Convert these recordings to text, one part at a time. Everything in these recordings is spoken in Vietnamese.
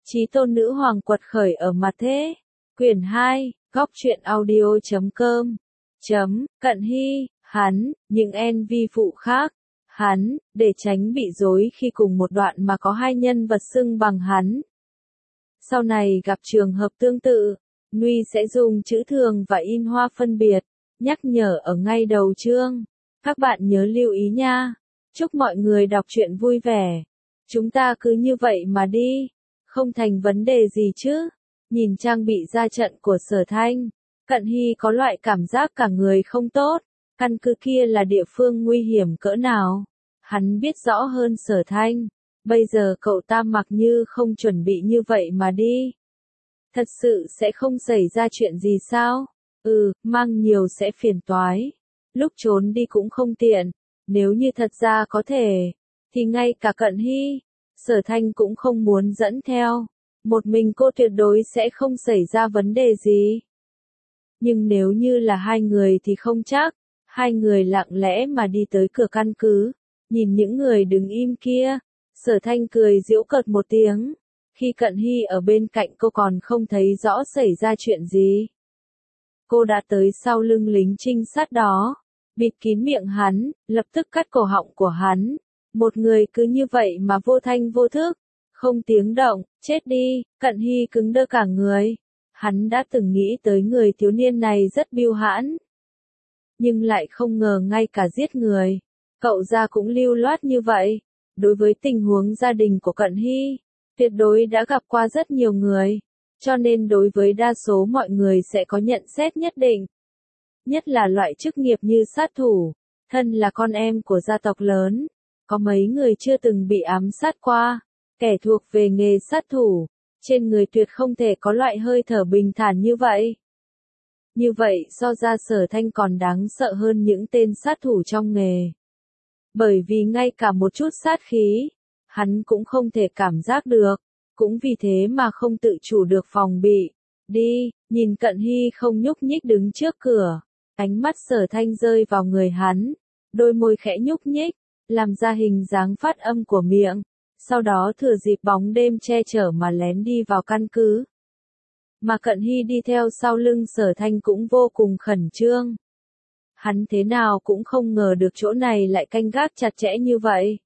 Chí tôn nữ hoàng quật khởi ở mặt thế. Quyển 2, góc truyện audio.com. Cận Hy, hắn, những NV phụ khác, hắn, để tránh bị rối khi cùng một đoạn mà có hai nhân vật xưng bằng hắn. Sau này gặp trường hợp tương tự, Nguy sẽ dùng chữ thường và in hoa phân biệt, nhắc nhở ở ngay đầu chương. Các bạn nhớ lưu ý nha. Chúc mọi người đọc truyện vui vẻ. Chúng ta cứ như vậy mà đi. Không thành vấn đề gì chứ. Nhìn trang bị ra trận của Sở Thanh, Cận Hy có loại cảm giác cả người không tốt. Căn cứ kia là địa phương nguy hiểm cỡ nào. Hắn biết rõ hơn Sở Thanh. Bây giờ cậu ta mặc như không chuẩn bị như vậy mà đi. Thật sự sẽ không xảy ra chuyện gì sao? Mang nhiều sẽ phiền toái. Lúc trốn đi cũng không tiện. Nếu như thật ra có thể, thì ngay cả Cận Hy, Sở Thanh cũng không muốn dẫn theo. Một mình cô tuyệt đối sẽ không xảy ra vấn đề gì. Nhưng nếu như là hai người thì không chắc. Hai người lặng lẽ mà đi tới cửa căn cứ. Nhìn những người đứng im kia. Sở Thanh cười giễu cợt một tiếng. Khi Cận Hy ở bên cạnh cô còn không thấy rõ xảy ra chuyện gì. Cô đã tới sau lưng lính trinh sát đó. Bịt kín miệng hắn, lập tức cắt cổ họng của hắn. Một người cứ như vậy mà vô thanh vô thức. Không tiếng động, chết đi. Cận Hy cứng đơ cả người. Hắn đã từng nghĩ tới người thiếu niên này rất bưu hãn. Nhưng lại không ngờ ngay cả giết người. Cậu ra cũng lưu loát như vậy. Đối với tình huống gia đình của Cận Hy, tuyệt đối đã gặp qua rất nhiều người. Cho nên đối với đa số mọi người sẽ có nhận xét nhất định. Nhất là loại chức nghiệp như sát thủ. Thân là con em của gia tộc lớn. Có mấy người chưa từng bị ám sát qua. Kẻ thuộc về nghề sát thủ. Trên người tuyệt không thể có loại hơi thở bình thản như vậy. Như vậy so ra Sở Thanh còn đáng sợ hơn những tên sát thủ trong nghề. Bởi vì ngay cả một chút sát khí, hắn cũng không thể cảm giác được. Cũng vì thế mà không tự chủ được phòng bị. Đi, nhìn Cận Hy không nhúc nhích đứng trước cửa. Ánh mắt Sở Thanh rơi vào người hắn. Đôi môi khẽ nhúc nhích, làm ra hình dáng phát âm của miệng. Sau đó thừa dịp bóng đêm che chở mà lén đi vào căn cứ. Mà Cận Hy đi theo sau lưng Sở Thanh cũng vô cùng khẩn trương. Hắn thế nào cũng không ngờ được chỗ này lại canh gác chặt chẽ như vậy.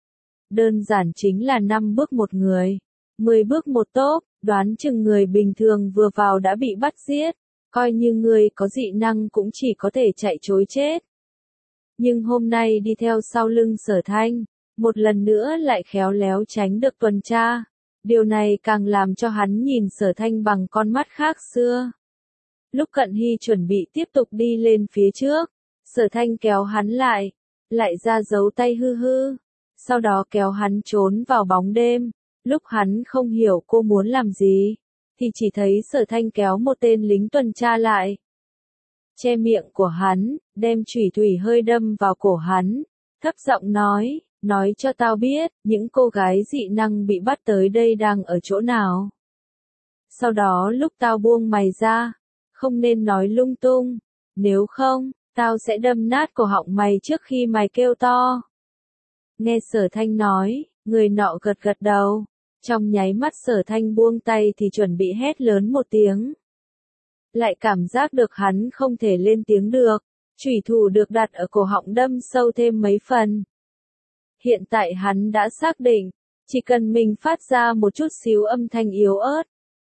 Đơn giản chính là 5 bước một người, 10 bước một tốp, đoán chừng người bình thường vừa vào đã bị bắt giết. Coi như người có dị năng cũng chỉ có thể chạy trối chết. Nhưng hôm nay đi theo sau lưng Sở Thanh, một lần nữa lại khéo léo tránh được tuần tra. Điều này càng làm cho hắn nhìn Sở Thanh bằng con mắt khác xưa. Lúc Cận Hy chuẩn bị tiếp tục đi lên phía trước, Sở Thanh kéo hắn lại ra dấu tay hư hư. Sau đó kéo hắn trốn vào bóng đêm. Lúc hắn không hiểu cô muốn làm gì, thì chỉ thấy Sở Thanh kéo một tên lính tuần tra lại. Che miệng của hắn, đem chủy thủy hơi đâm vào cổ hắn. Thấp giọng nói cho tao biết, những cô gái dị năng bị bắt tới đây đang ở chỗ nào. Sau đó lúc tao buông mày ra, không nên nói lung tung, nếu không, tao sẽ đâm nát cổ họng mày trước khi mày kêu to. Nghe Sở Thanh nói, người nọ gật gật đầu. Trong nháy mắt Sở Thanh buông tay thì chuẩn bị hét lớn một tiếng. Lại cảm giác được hắn không thể lên tiếng được. Chủy thủ được đặt ở cổ họng đâm sâu thêm mấy phần. Hiện tại hắn đã xác định, chỉ cần mình phát ra một chút xíu âm thanh yếu ớt,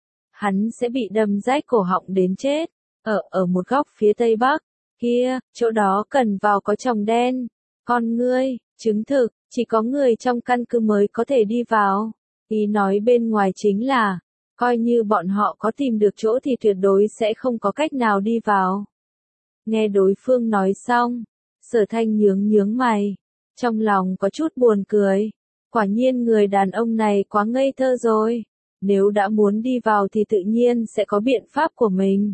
hắn sẽ bị đâm rách cổ họng đến chết. Ở một góc phía tây bắc, kia, chỗ đó cần vào có chồng đen. Con ngươi, chứng thực, chỉ có người trong căn cứ mới có thể đi vào. Ý nói bên ngoài chính là, coi như bọn họ có tìm được chỗ thì tuyệt đối sẽ không có cách nào đi vào. Nghe đối phương nói xong, Sở Thanh nhướng mày. Trong lòng có chút buồn cười. Quả nhiên người đàn ông này quá ngây thơ rồi. Nếu đã muốn đi vào thì tự nhiên sẽ có biện pháp của mình.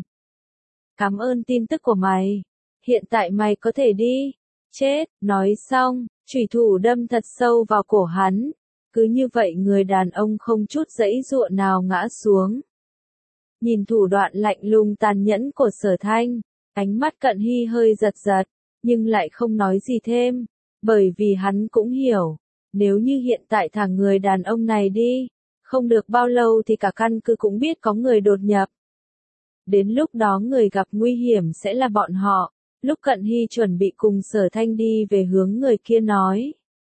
Cảm ơn tin tức của mày. Hiện tại mày có thể đi. Chết, nói xong, chủy thủ đâm thật sâu vào cổ hắn. Cứ như vậy người đàn ông không chút giãy giụa nào ngã xuống. Nhìn thủ đoạn lạnh lùng tàn nhẫn của Sở Thanh, ánh mắt Cận Hy hơi giật, nhưng lại không nói gì thêm. Bởi vì hắn cũng hiểu, nếu như hiện tại thả người đàn ông này đi, Không được bao lâu thì cả căn cứ cũng biết có người đột nhập. Đến lúc đó người gặp nguy hiểm sẽ là bọn họ. Lúc Cận Hy chuẩn bị cùng Sở Thanh đi về hướng người kia nói.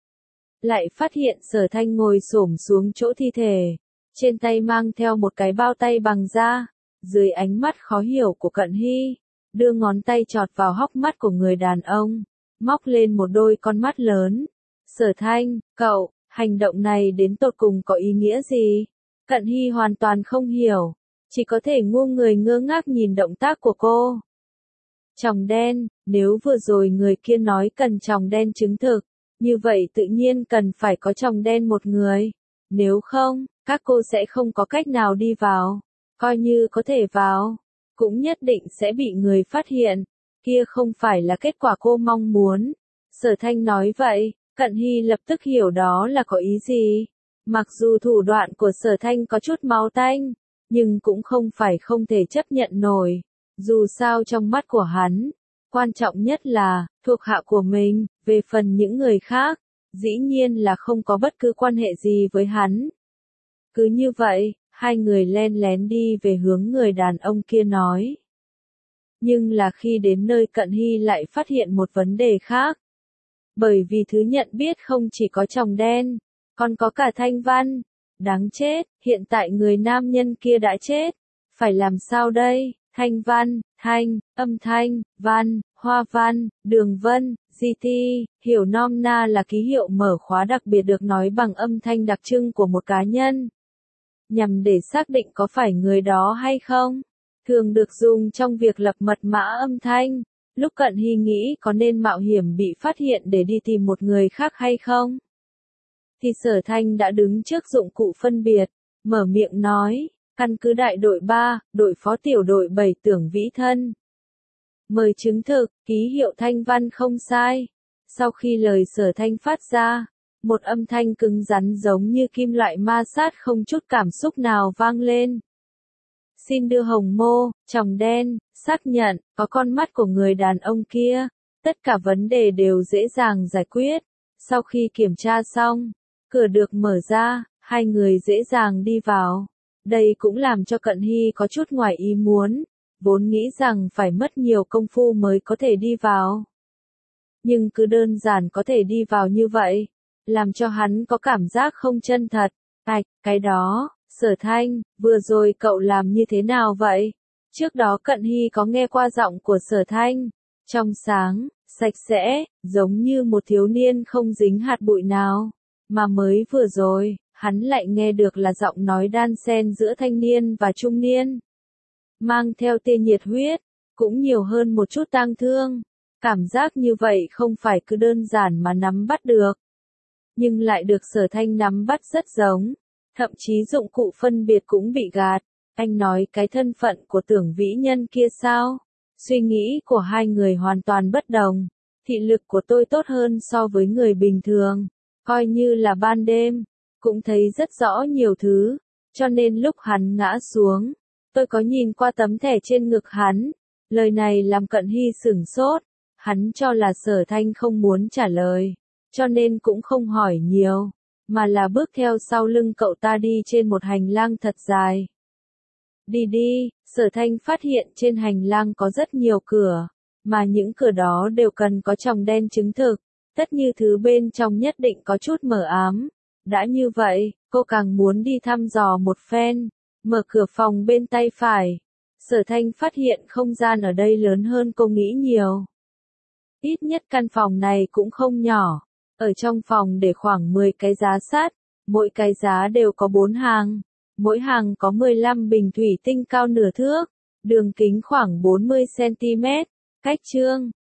Lại phát hiện Sở Thanh ngồi xổm xuống chỗ thi thể. Trên tay mang theo một cái bao tay bằng da. Dưới ánh mắt khó hiểu của Cận Hy, đưa ngón tay chọt vào hốc mắt của người đàn ông. Móc lên một đôi con mắt lớn. Sở Thanh, cậu, hành động này đến tột cùng có ý nghĩa gì? Cận Hy hoàn toàn không hiểu. Chỉ có thể ngu người ngơ ngác nhìn động tác của cô. Tròng đen, nếu vừa rồi người kia nói cần tròng đen chứng thực, như vậy tự nhiên cần phải có tròng đen một người. Nếu không, các cô sẽ không có cách nào đi vào. Coi như có thể vào, cũng nhất định sẽ bị người phát hiện. Kia không phải là kết quả cô mong muốn. Sở Thanh nói vậy, Cận Hy lập tức hiểu đó là có ý gì. Mặc dù thủ đoạn của Sở Thanh có chút máu tanh, nhưng cũng không phải không thể chấp nhận nổi. Dù sao trong mắt của hắn, quan trọng nhất là, thuộc hạ của mình, về phần những người khác, dĩ nhiên là không có bất cứ quan hệ gì với hắn. Cứ như vậy, hai người len lén đi về hướng người đàn ông kia nói. Nhưng là khi đến nơi Cận Hy lại phát hiện một vấn đề khác. Bởi vì thứ nhận biết không chỉ có tròng đen, còn có cả thanh văn. Đáng chết, hiện tại người nam nhân kia đã chết. Phải làm sao đây? Thanh văn, thanh, âm thanh, văn, hoa văn, đường vân, GT, hiểu nôm na là ký hiệu mở khóa đặc biệt được nói bằng âm thanh đặc trưng của một cá nhân. Nhằm để xác định có phải người đó hay không. Thường được dùng trong việc lập mật mã âm thanh. Lúc Cận Hy nghĩ có nên mạo hiểm bị phát hiện để đi tìm một người khác hay không? Thì Sở Thanh đã đứng trước dụng cụ phân biệt, mở miệng nói, căn cứ đại đội 3, đội phó tiểu đội 7 Tưởng Vĩ Thân. Mời chứng thực, ký hiệu thanh văn không sai. Sau khi lời Sở Thanh phát ra, một âm thanh cứng rắn giống như kim loại ma sát không chút cảm xúc nào vang lên. Xin đưa hồng mô, tròng đen, xác nhận, có con mắt của người đàn ông kia. Tất cả vấn đề đều dễ dàng giải quyết. Sau khi kiểm tra xong, cửa được mở ra, hai người dễ dàng đi vào. Đây cũng làm cho Cận Hy có chút ngoài ý muốn, vốn nghĩ rằng phải mất nhiều công phu mới có thể đi vào. Nhưng cứ đơn giản có thể đi vào như vậy, làm cho hắn có cảm giác không chân thật. Cái đó, Sở Thanh, vừa rồi cậu làm như thế nào vậy? Trước đó Cận Hy có nghe qua giọng của Sở Thanh, trong sáng, sạch sẽ, giống như một thiếu niên không dính hạt bụi nào. Mà mới vừa rồi, hắn lại nghe được là giọng nói đan xen giữa thanh niên và trung niên. Mang theo tia nhiệt huyết, cũng nhiều hơn một chút tang thương. Cảm giác như vậy không phải cứ đơn giản mà nắm bắt được. Nhưng lại được Sở Thanh nắm bắt rất giống. Thậm chí dụng cụ phân biệt cũng bị gạt. Anh nói cái thân phận của Tưởng Vĩ Nhân kia sao? Suy nghĩ của hai người hoàn toàn bất đồng. Thị lực của tôi tốt hơn so với người bình thường. Coi như là ban đêm, cũng thấy rất rõ nhiều thứ. Cho nên lúc hắn ngã xuống, tôi có nhìn qua tấm thẻ trên ngực hắn. Lời này làm Cận Hy sửng sốt. Hắn cho là Sở Thanh không muốn trả lời. Cho nên cũng không hỏi nhiều. Mà là bước theo sau lưng cậu ta đi trên một hành lang thật dài. Đi, Sở Thanh phát hiện trên hành lang có rất nhiều cửa. Mà những cửa đó đều cần có tròng đen chứng thực. Tất như thứ bên trong nhất định có chút mờ ám. Đã như vậy, cô càng muốn đi thăm dò một phen. Mở cửa phòng bên tay phải. Sở Thanh phát hiện không gian ở đây lớn hơn cô nghĩ nhiều. Ít nhất căn phòng này cũng không nhỏ. Ở trong phòng để khoảng 10 cái giá sắt. Mỗi cái giá đều có 4 hàng. Mỗi hàng có 15 bình thủy tinh cao nửa thước. Đường kính khoảng 40 cm. Cách chương